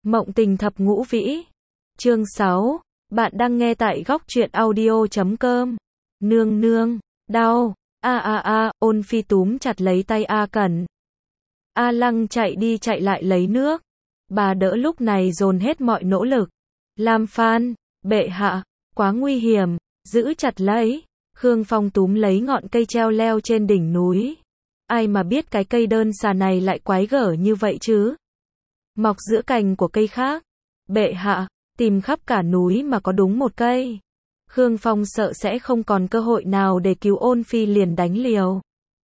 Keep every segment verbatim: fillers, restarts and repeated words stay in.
Mộng tình thập ngũ vĩ. Chương sáu. Bạn đang nghe tại góc truyện audio chấm com. Nương nương, đau. A a a, Ôn Phi túm chặt lấy tay A Cẩn. A Lăng chạy đi chạy lại lấy nước. Bà đỡ lúc này dồn hết mọi nỗ lực. Lam Phan, bệ hạ, quá nguy hiểm, giữ chặt lấy. Khương Phong túm lấy ngọn cây treo leo trên đỉnh núi. Ai mà biết cái cây đơn xà này lại quái gở như vậy chứ? Mọc giữa cành của cây khác. Bệ hạ, tìm khắp cả núi mà có đúng một cây. Khương Phong sợ sẽ không còn cơ hội nào để cứu Ôn Phi liền đánh liều.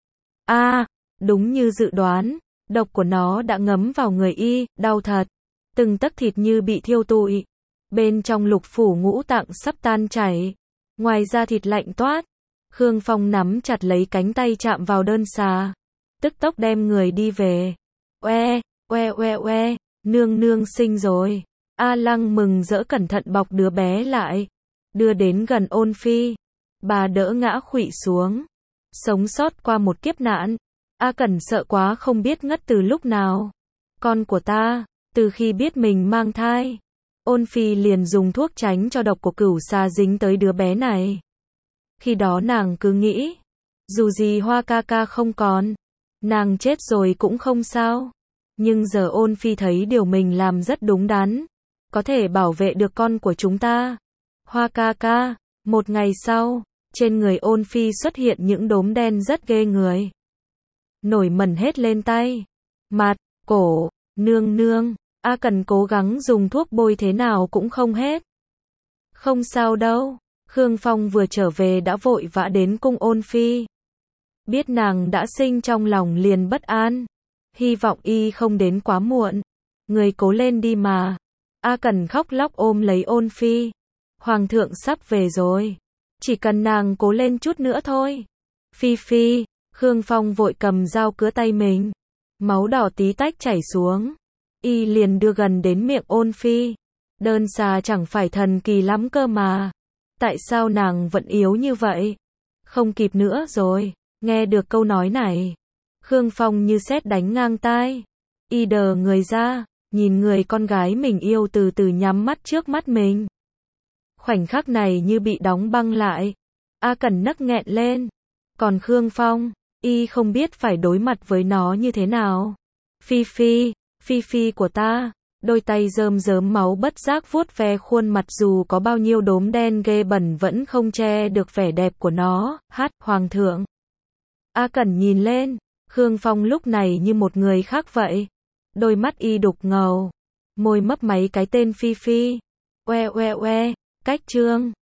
A, à, đúng như dự đoán, độc của nó đã ngấm vào người y, đau thật. Từng tấc thịt như bị thiêu tụi. Bên trong lục phủ ngũ tạng sắp tan chảy. Ngoài da thịt lạnh toát. Khương Phong nắm chặt lấy cánh tay chạm vào đơn xà. Tức tốc đem người đi về. Oe, oe oe oe, nương nương sinh rồi. A Lăng mừng rỡ cẩn thận bọc đứa bé lại. Đưa đến gần Ôn Phi. Bà đỡ ngã khuỵu xuống. Sống sót qua một kiếp nạn. A Cẩn sợ quá không biết ngất từ lúc nào. Con của ta, từ khi biết mình mang thai. Ôn Phi liền dùng thuốc tránh cho độc của cửu xà dính tới đứa bé này. Khi đó nàng cứ nghĩ, dù gì Hoa ca ca không còn, nàng chết rồi cũng không sao. Nhưng giờ Ôn Phi thấy điều mình làm rất đúng đắn, có thể bảo vệ được con của chúng ta. Hoa ca ca, một ngày sau, trên người Ôn Phi xuất hiện những đốm đen rất ghê người. Nổi mẩn hết lên tay, mặt, cổ, nương nương. A Cần cố gắng dùng thuốc bôi thế nào cũng không hết. Không sao đâu. Khương Phong vừa trở về đã vội vã đến cung Ôn Phi. Biết nàng đã sinh trong lòng liền bất an. Hy vọng y không đến quá muộn. Người cố lên đi mà. A Cần khóc lóc ôm lấy Ôn Phi. Hoàng thượng sắp về rồi. Chỉ cần nàng cố lên chút nữa thôi. Phi Phi, Khương Phong vội cầm dao cứa tay mình. Máu đỏ tí tách chảy xuống. Y liền đưa gần đến miệng Ôn Phi. Đơn xà chẳng phải thần kỳ lắm cơ mà. Tại sao nàng vẫn yếu như vậy? Không kịp nữa rồi. Nghe được câu nói này, Khương Phong như sét đánh ngang tai. Y đờ người ra, nhìn người con gái mình yêu từ từ nhắm mắt trước mắt mình. Khoảnh khắc này như bị đóng băng lại. A Cẩn nấc nghẹn lên. Còn Khương Phong, y không biết phải đối mặt với nó như thế nào. Phi Phi, Phi Phi của ta. Đôi tay rơm rớm máu bất giác vuốt ve khuôn mặt dù có bao nhiêu đốm đen ghê bẩn vẫn không che được vẻ đẹp của nó. Hát, Hoàng thượng. A Cẩn nhìn lên, Khương Phong lúc này như một người khác vậy. Đôi mắt y đục ngầu, môi mấp máy cái tên Phi Phi. Oe oe oe, cách chương.